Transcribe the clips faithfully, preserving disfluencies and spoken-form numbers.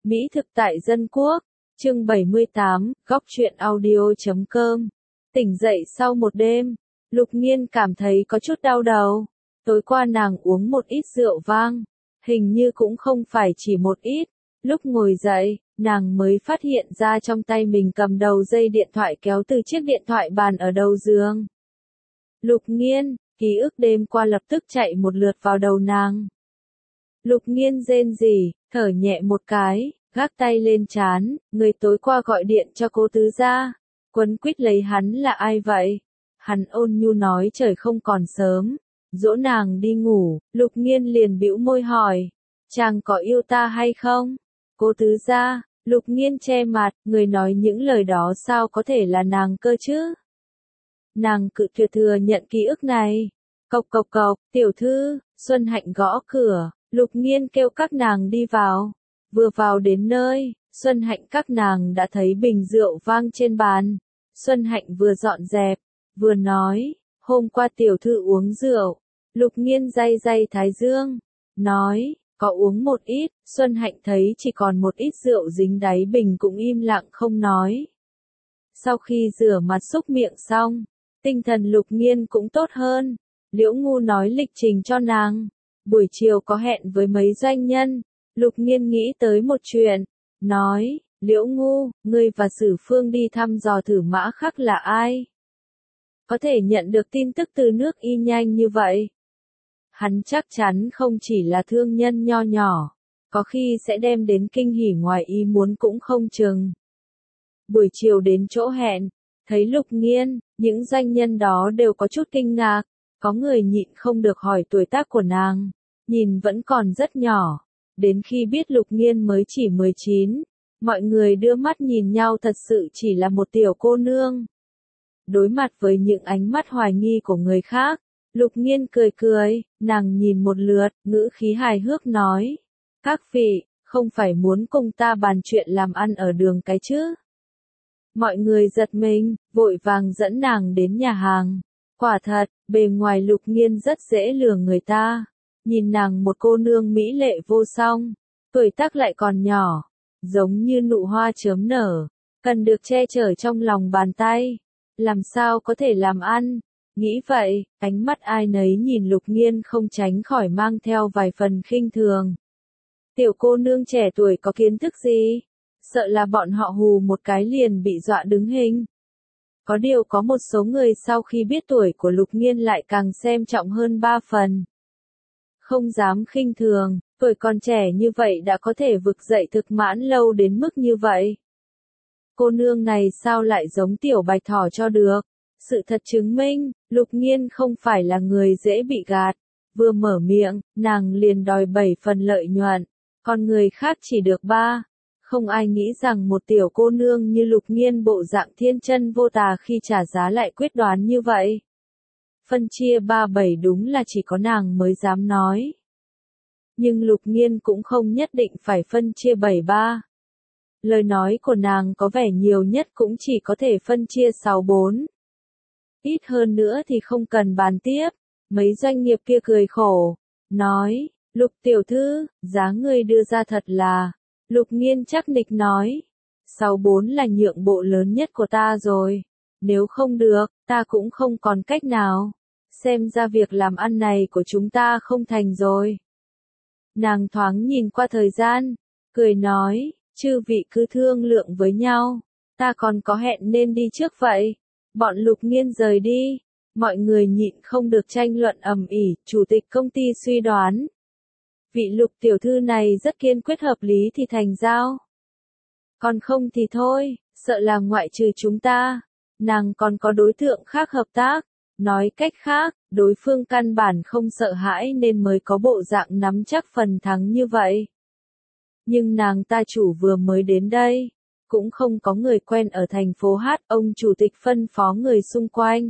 Mỹ thực tại dân quốc, chương bảy mươi tám, góc truyện audio chấm com. Tỉnh dậy sau một đêm, Lục Nghiên cảm thấy có chút đau đầu. Tối qua nàng uống một ít rượu vang, hình như cũng không phải chỉ một ít. Lúc ngồi dậy, nàng mới phát hiện ra trong tay mình cầm đầu dây điện thoại kéo từ chiếc điện thoại bàn ở đầu giường. Lục Nghiên, ký ức đêm qua lập tức chạy một lượt vào đầu nàng. Lục Nghiên rên rỉ, thở nhẹ một cái, gác tay lên trán, người tối qua gọi điện cho cô tứ gia. Quấn quýt lấy hắn là ai vậy? Hắn ôn nhu nói trời không còn sớm, dỗ nàng đi ngủ. Lục Nghiên liền bĩu môi hỏi, chàng có yêu ta hay không? Cô tứ gia. Lục Nghiên che mặt, người nói những lời đó sao có thể là nàng cơ chứ? Nàng cự tuyệt thừa nhận ký ức này. Cộc cộc cộc, tiểu thư. Xuân Hạnh gõ cửa, Lục Nghiên kêu các nàng đi vào. Vừa vào đến nơi, Xuân Hạnh các nàng đã thấy bình rượu vang trên bàn. Xuân Hạnh vừa dọn dẹp, vừa nói, hôm qua tiểu thư uống rượu. Lục Nghiên day day thái dương, nói, có uống một ít. Xuân Hạnh thấy chỉ còn một ít rượu dính đáy bình cũng im lặng không nói. Sau khi rửa mặt xúc miệng xong, tinh thần Lục Nghiên cũng tốt hơn. Liễu Ngu nói lịch trình cho nàng. Buổi chiều có hẹn với mấy doanh nhân. Lục Nghiên nghĩ tới một chuyện, nói, Liễu Ngu, ngươi và Sử Phương đi thăm dò thử Mã Khắc là ai? Có thể nhận được tin tức từ nước Y nhanh như vậy. Hắn chắc chắn không chỉ là thương nhân nho nhỏ, có khi sẽ đem đến kinh hỉ ngoài ý muốn cũng không chừng. Buổi chiều đến chỗ hẹn, thấy Lục Nghiên, những doanh nhân đó đều có chút kinh ngạc, có người nhịn không được hỏi tuổi tác của nàng, nhìn vẫn còn rất nhỏ. Đến khi biết Lục Nghiên mới chỉ mười chín, mọi người đưa mắt nhìn nhau thật sự chỉ là một tiểu cô nương. Đối mặt với những ánh mắt hoài nghi của người khác, Lục Nghiên cười cười, nàng nhìn một lượt, ngữ khí hài hước nói, các vị, không phải muốn cùng ta bàn chuyện làm ăn ở đường cái chứ? Mọi người giật mình, vội vàng dẫn nàng đến nhà hàng. Quả thật, bề ngoài Lục Nghiên rất dễ lừa người ta. Nhìn nàng một cô nương mỹ lệ vô song, tuổi tác lại còn nhỏ, giống như nụ hoa chớm nở, cần được che chở trong lòng bàn tay. Làm sao có thể làm ăn? Nghĩ vậy, ánh mắt ai nấy nhìn Lục Nghiên không tránh khỏi mang theo vài phần khinh thường. Tiểu cô nương trẻ tuổi có kiến thức gì? Sợ là bọn họ hù một cái liền bị dọa đứng hình. Có điều có một số người sau khi biết tuổi của Lục Nghiên lại càng xem trọng hơn ba phần. Không dám khinh thường, tuổi còn trẻ như vậy đã có thể vực dậy thực mãn lâu đến mức như vậy. Cô nương này sao lại giống tiểu bạch thỏ cho được? Sự thật chứng minh, Lục Nghiên không phải là người dễ bị gạt. Vừa mở miệng, nàng liền đòi bảy phần lợi nhuận, còn người khác chỉ được ba. Không ai nghĩ rằng một tiểu cô nương như Lục Nghiên bộ dạng thiên chân vô tà khi trả giá lại quyết đoán như vậy. Phân chia ba bảy đúng là chỉ có nàng mới dám nói. Nhưng Lục Nghiên cũng không nhất định phải phân chia bảy ba. Lời nói của nàng có vẻ nhiều nhất cũng chỉ có thể phân chia sáu bốn. Ít hơn nữa thì không cần bàn tiếp. Mấy doanh nghiệp kia cười khổ, nói, Lục tiểu thư, giá người đưa ra thật là. Lục Nghiên chắc nịch nói, sáu bốn là nhượng bộ lớn nhất của ta rồi. Nếu không được, ta cũng không còn cách nào. Xem ra việc làm ăn này của chúng ta không thành rồi. Nàng thoáng nhìn qua thời gian, cười nói, chư vị cứ thương lượng với nhau, ta còn có hẹn nên đi trước vậy. Bọn Lục Nghiên rời đi, mọi người nhịn không được tranh luận ầm ĩ. Chủ tịch công ty suy đoán, vị Lục tiểu thư này rất kiên quyết, hợp lý thì thành giao, còn không thì thôi. Sợ là ngoại trừ chúng ta, nàng còn có đối tượng khác hợp tác. Nói cách khác, đối phương căn bản không sợ hãi nên mới có bộ dạng nắm chắc phần thắng như vậy. Nhưng nàng ta chủ vừa mới đến đây, cũng không có người quen ở thành phố Hát. Ông chủ tịch phân phó người xung quanh.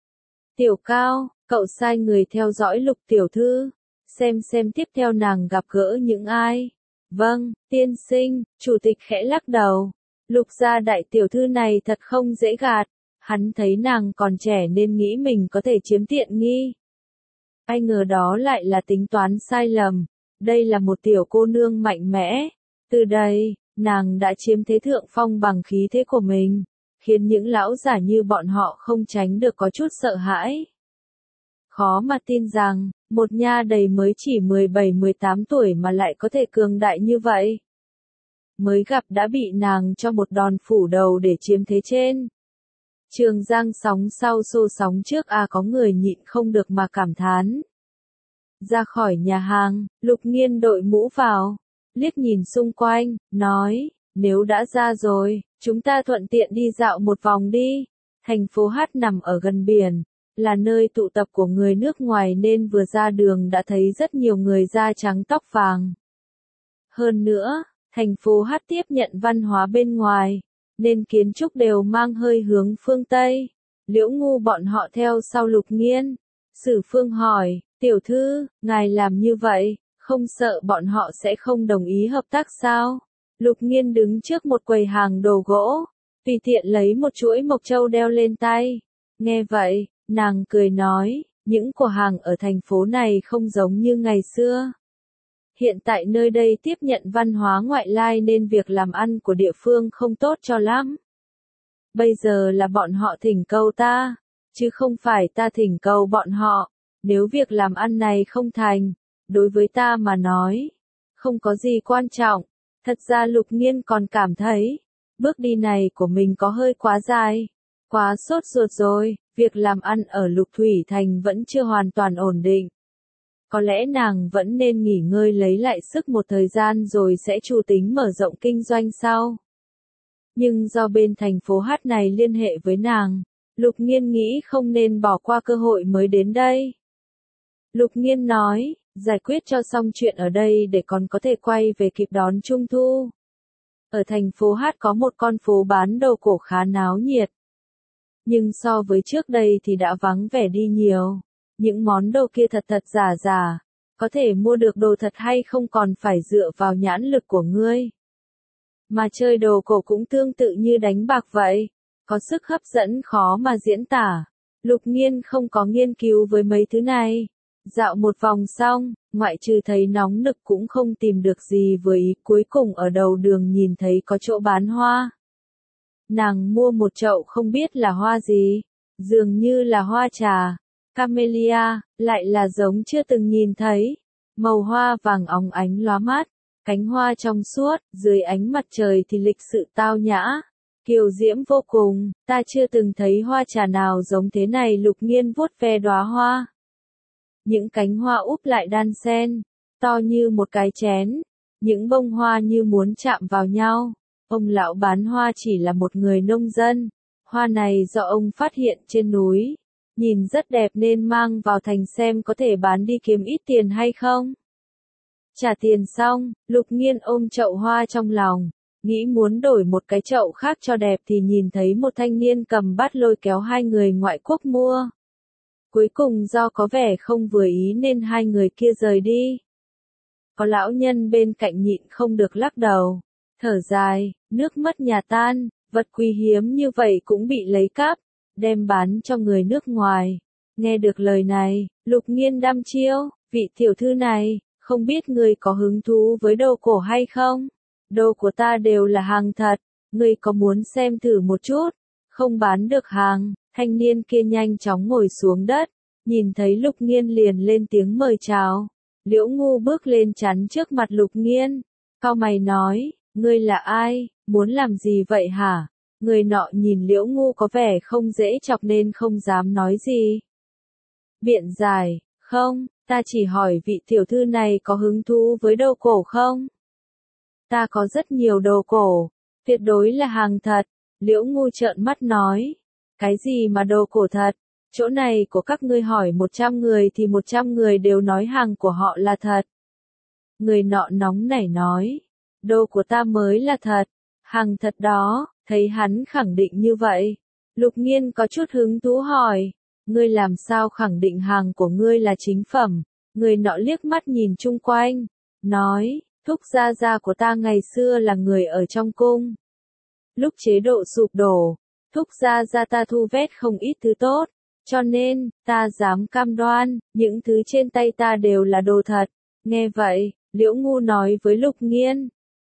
Tiểu Cao, cậu sai người theo dõi Lục tiểu thư, xem xem tiếp theo nàng gặp gỡ những ai. Vâng, tiên sinh. Chủ tịch khẽ lắc đầu. Lục gia đại tiểu thư này thật không dễ gạt. Hắn thấy nàng còn trẻ nên nghĩ mình có thể chiếm tiện nghi. Ai ngờ đó lại là tính toán sai lầm. Đây là một tiểu cô nương mạnh mẽ. Từ đây, nàng đã chiếm thế thượng phong bằng khí thế của mình, khiến những lão giả như bọn họ không tránh được có chút sợ hãi. Khó mà tin rằng, một nha đầy mới chỉ mười bảy mười tám tuổi mà lại có thể cường đại như vậy. Mới gặp đã bị nàng cho một đòn phủ đầu để chiếm thế trên. Trường Giang sóng sau xô sóng trước à có người nhịn không được mà cảm thán. Ra khỏi nhà hàng, Lục Nghiên đội mũ vào, liếc nhìn xung quanh, nói, nếu đã ra rồi, chúng ta thuận tiện đi dạo một vòng đi. Thành phố Hát nằm ở gần biển, là nơi tụ tập của người nước ngoài nên vừa ra đường đã thấy rất nhiều người da trắng tóc vàng. Hơn nữa, thành phố Hát tiếp nhận văn hóa bên ngoài, nên kiến trúc đều mang hơi hướng phương Tây. Liễu Ngu bọn họ theo sau Lục Nghiên. Sử Phương hỏi, tiểu thư, ngài làm như vậy, không sợ bọn họ sẽ không đồng ý hợp tác sao? Lục Nghiên đứng trước một quầy hàng đồ gỗ, tùy tiện lấy một chuỗi mộc châu đeo lên tay. Nghe vậy, nàng cười nói, những cửa hàng ở thành phố này không giống như ngày xưa. Hiện tại nơi đây tiếp nhận văn hóa ngoại lai nên việc làm ăn của địa phương không tốt cho lắm. Bây giờ là bọn họ thỉnh cầu ta, chứ không phải ta thỉnh cầu bọn họ. Nếu việc làm ăn này không thành, đối với ta mà nói, không có gì quan trọng. Thật ra Lục Nghiên còn cảm thấy, bước đi này của mình có hơi quá dài, quá sốt ruột rồi, việc làm ăn ở Lục Thủy Thành vẫn chưa hoàn toàn ổn định. Có lẽ nàng vẫn nên nghỉ ngơi lấy lại sức một thời gian rồi sẽ chủ tính mở rộng kinh doanh sau. Nhưng do bên thành phố Hát này liên hệ với nàng, Lục Nghiên nghĩ không nên bỏ qua cơ hội mới đến đây. Lục Nghiên nói, giải quyết cho xong chuyện ở đây để còn có thể quay về kịp đón Trung Thu. Ở thành phố Hát có một con phố bán đồ cổ khá náo nhiệt. Nhưng so với trước đây thì đã vắng vẻ đi nhiều. Những món đồ kia thật thật giả giả, có thể mua được đồ thật hay không còn phải dựa vào nhãn lực của ngươi. Mà chơi đồ cổ cũng tương tự như đánh bạc vậy, có sức hấp dẫn khó mà diễn tả. Lục Nghiên không có nghiên cứu với mấy thứ này. Dạo một vòng xong, ngoại trừ thấy nóng nực cũng không tìm được gì vừa ý, cuối cùng ở đầu đường nhìn thấy có chỗ bán hoa. Nàng mua một chậu không biết là hoa gì, dường như là hoa trà, camellia, lại là giống chưa từng nhìn thấy. Màu hoa vàng óng ánh lóa mắt, cánh hoa trong suốt, dưới ánh mặt trời thì lịch sự tao nhã, kiều diễm vô cùng, ta chưa từng thấy hoa trà nào giống thế này. Lục Nghiên vuốt ve đóa hoa. Những cánh hoa úp lại đan xen, to như một cái chén, những bông hoa như muốn chạm vào nhau. Ông lão bán hoa chỉ là một người nông dân, hoa này do ông phát hiện trên núi, nhìn rất đẹp nên mang vào thành xem có thể bán đi kiếm ít tiền hay không. Trả tiền xong, Lục Nghiên ôm chậu hoa trong lòng, nghĩ muốn đổi một cái chậu khác cho đẹp thì nhìn thấy một thanh niên cầm bát lôi kéo hai người ngoại quốc mua. Cuối cùng do có vẻ không vừa ý nên hai người kia rời đi. Có lão nhân bên cạnh nhịn không được lắc đầu, thở dài, nước mất nhà tan, vật quý hiếm như vậy cũng bị lấy cắp, đem bán cho người nước ngoài. Nghe được lời này, Lục Nghiên đăm chiêu, vị tiểu thư này, không biết người có hứng thú với đồ cổ hay không? Đồ của ta đều là hàng thật, người có muốn xem thử một chút? Không bán được hàng. Thanh niên kia nhanh chóng ngồi xuống đất, nhìn thấy Lục Nghiên liền lên tiếng mời chào. Liễu Ngu bước lên chắn trước mặt Lục Nghiên, cau mày nói, ngươi là ai, muốn làm gì vậy hả? Người nọ nhìn Liễu Ngu có vẻ không dễ chọc nên không dám nói gì. Biện giải, không, ta chỉ hỏi vị tiểu thư này có hứng thú với đồ cổ không? Ta có rất nhiều đồ cổ, tuyệt đối là hàng thật. Liễu Ngu trợn mắt nói. Cái gì mà đồ cổ thật? Chỗ này của các ngươi hỏi một trăm người thì một trăm người đều nói hàng của họ là thật. Người nọ nóng nảy nói, đồ của ta mới là thật, hàng thật đó. Thấy hắn khẳng định như vậy, Lục Nghiên có chút hứng thú hỏi, ngươi làm sao khẳng định hàng của ngươi là chính phẩm? Người nọ liếc mắt nhìn chung quanh, nói, thúc gia gia của ta ngày xưa là người ở trong cung. Lúc chế độ sụp đổ, thúc gia gia ta thu vét không ít thứ tốt, cho nên, ta dám cam đoan, những thứ trên tay ta đều là đồ thật. Nghe vậy, Liễu Ngu nói với Lục Nghiên,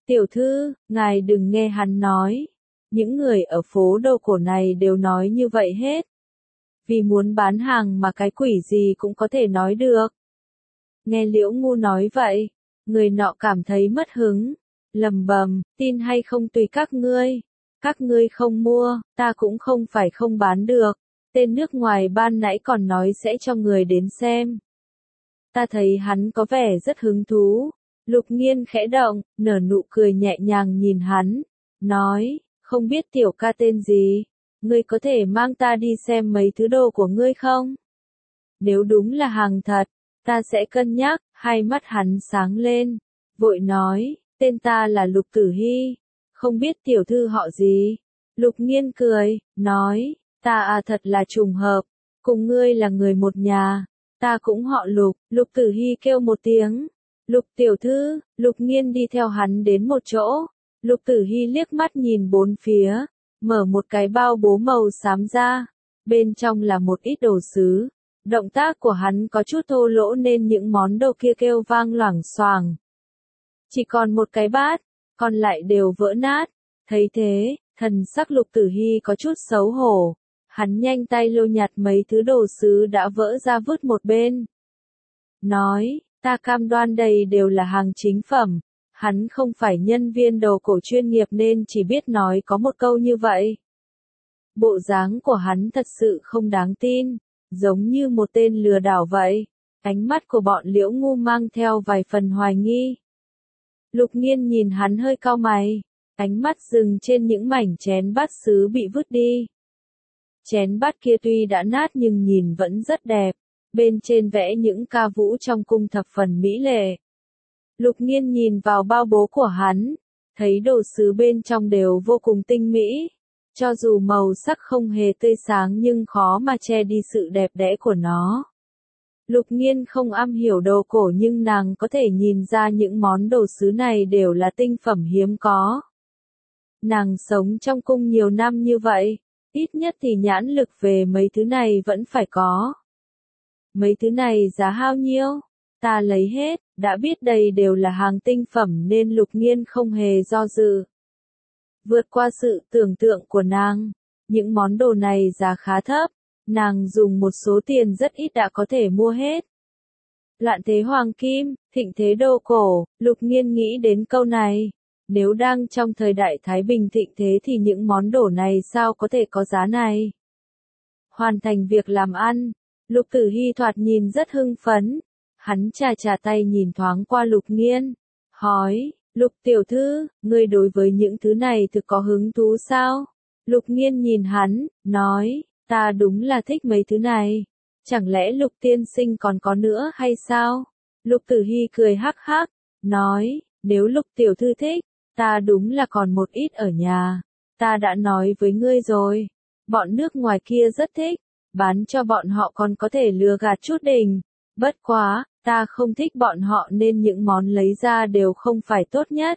Tiểu thư, ngài đừng nghe hắn nói. Những người ở phố đồ cổ này đều nói như vậy hết. Vì muốn bán hàng mà cái quỷ gì cũng có thể nói được. Nghe Liễu Ngu nói vậy, người nọ cảm thấy mất hứng, lầm bầm, tin hay không tùy các ngươi. Các ngươi không mua, ta cũng không phải không bán được. Tên nước ngoài ban nãy còn nói sẽ cho người đến xem. Ta thấy hắn có vẻ rất hứng thú. Lục Nghiên khẽ động, nở nụ cười nhẹ nhàng nhìn hắn, nói, không biết tiểu ca tên gì, ngươi có thể mang ta đi xem mấy thứ đồ của ngươi không? Nếu đúng là hàng thật, ta sẽ cân nhắc. Hai mắt hắn sáng lên, vội nói, tên ta là Lục Tử Hy, không biết tiểu thư họ gì? Lục Nghiên cười, nói, ta à thật là trùng hợp, cùng ngươi là người một nhà, ta cũng họ Lục. Lục Tử Hy kêu một tiếng, Lục tiểu thư. Lục Nghiên đi theo hắn đến một chỗ, Lục Tử Hy liếc mắt nhìn bốn phía, mở một cái bao bố màu xám ra, bên trong là một ít đồ sứ. Động tác của hắn có chút thô lỗ nên những món đồ kia kêu vang loảng xoảng. Chỉ còn một cái bát, còn lại đều vỡ nát. Thấy thế, thần sắc Lục Tử Hy có chút xấu hổ. Hắn nhanh tay lôi nhặt mấy thứ đồ sứ đã vỡ ra vứt một bên. Nói, ta cam đoan đây đều là hàng chính phẩm. Hắn không phải nhân viên đồ cổ chuyên nghiệp nên chỉ biết nói có một câu như vậy. Bộ dáng của hắn thật sự không đáng tin, giống như một tên lừa đảo vậy. Ánh mắt của bọn Liễu Ngu mang theo vài phần hoài nghi. Lục Nghiên nhìn hắn hơi cau mày, ánh mắt dừng trên những mảnh chén bát sứ bị vứt đi. Chén bát kia tuy đã nát nhưng nhìn vẫn rất đẹp, bên trên vẽ những ca vũ trong cung thập phần mỹ lệ. Lục Nghiên nhìn vào bao bố của hắn, thấy đồ sứ bên trong đều vô cùng tinh mỹ. Cho dù màu sắc không hề tươi sáng nhưng khó mà che đi sự đẹp đẽ của nó. Lục Nghiên không am hiểu đồ cổ nhưng nàng có thể nhìn ra những món đồ sứ này đều là tinh phẩm hiếm có. Nàng sống trong cung nhiều năm như vậy, ít nhất thì nhãn lực về mấy thứ này vẫn phải có. Mấy thứ này giá bao nhiêu? Ta lấy hết, đã biết đây đều là hàng tinh phẩm nên Lục Nghiên không hề do dự. Vượt qua sự tưởng tượng của nàng, những món đồ này giá khá thấp, nàng dùng một số tiền rất ít đã có thể mua hết. Loạn thế hoàng kim, thịnh thế đồ cổ, Lục Nghiên nghĩ đến câu này. Nếu đang trong thời đại Thái Bình thịnh thế thì những món đồ này sao có thể có giá này? Hoàn thành việc làm ăn, Lục Tử Hy thoạt nhìn rất hưng phấn. Hắn chà chà tay nhìn thoáng qua Lục Nghiên, hỏi, Lục tiểu thư, ngươi đối với những thứ này thực có hứng thú sao? Lục Nghiên nhìn hắn, nói, ta đúng là thích mấy thứ này. Chẳng lẽ Lục tiên sinh còn có nữa hay sao? Lục Tử Hy cười hắc hắc, nói, nếu Lục tiểu thư thích, ta đúng là còn một ít ở nhà. Ta đã nói với ngươi rồi, bọn nước ngoài kia rất thích, bán cho bọn họ còn có thể lừa gạt chút đỉnh. Bất quá, ta không thích bọn họ nên những món lấy ra đều không phải tốt nhất.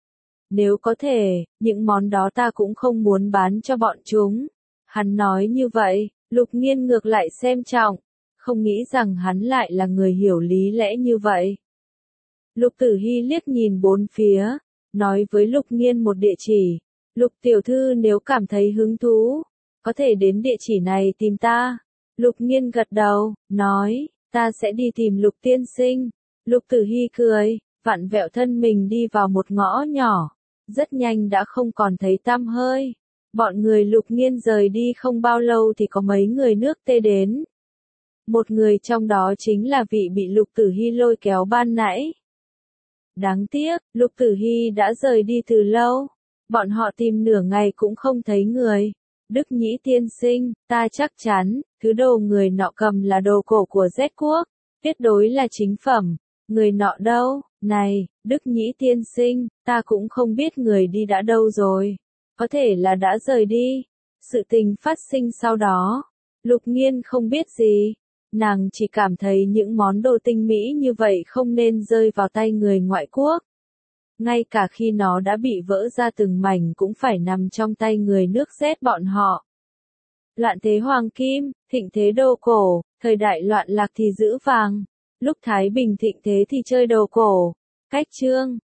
Nếu có thể, những món đó ta cũng không muốn bán cho bọn chúng. Hắn nói như vậy, Lục Nghiên ngược lại xem trọng, không nghĩ rằng hắn lại là người hiểu lý lẽ như vậy. Lục Tử Hy liếc nhìn bốn phía, nói với Lục Nghiên một địa chỉ. Lục tiểu thư nếu cảm thấy hứng thú, có thể đến địa chỉ này tìm ta. Lục Nghiên gật đầu, nói, ta sẽ đi tìm Lục tiên sinh. Lục Tử Hy cười, vặn vẹo thân mình đi vào một ngõ nhỏ, rất nhanh đã không còn thấy tăm hơi. Bọn người Lục Nghiên rời đi không bao lâu thì có mấy người nước Tê đến. Một người trong đó chính là vị bị Lục Tử Hy lôi kéo ban nãy. Đáng tiếc, Lục Tử Hy đã rời đi từ lâu. Bọn họ tìm nửa ngày cũng không thấy người. Đức Nhĩ tiên sinh, ta chắc chắn, thứ đồ người nọ cầm là đồ cổ của Z quốc, tuyệt đối là chính phẩm. Người nọ đâu? Này, Đức Nhĩ tiên sinh, ta cũng không biết người đi đã đâu rồi. Có thể là đã rời đi. Sự tình phát sinh sau đó, Lục Nghiên không biết gì. Nàng chỉ cảm thấy những món đồ tinh mỹ như vậy không nên rơi vào tay người ngoại quốc. Ngay cả khi nó đã bị vỡ ra từng mảnh cũng phải nằm trong tay người nước Z bọn họ. Loạn thế hoàng kim, thịnh thế đồ cổ, thời đại loạn lạc thì giữ vàng. Lúc Thái Bình thịnh thế thì chơi đồ cổ. Cách chương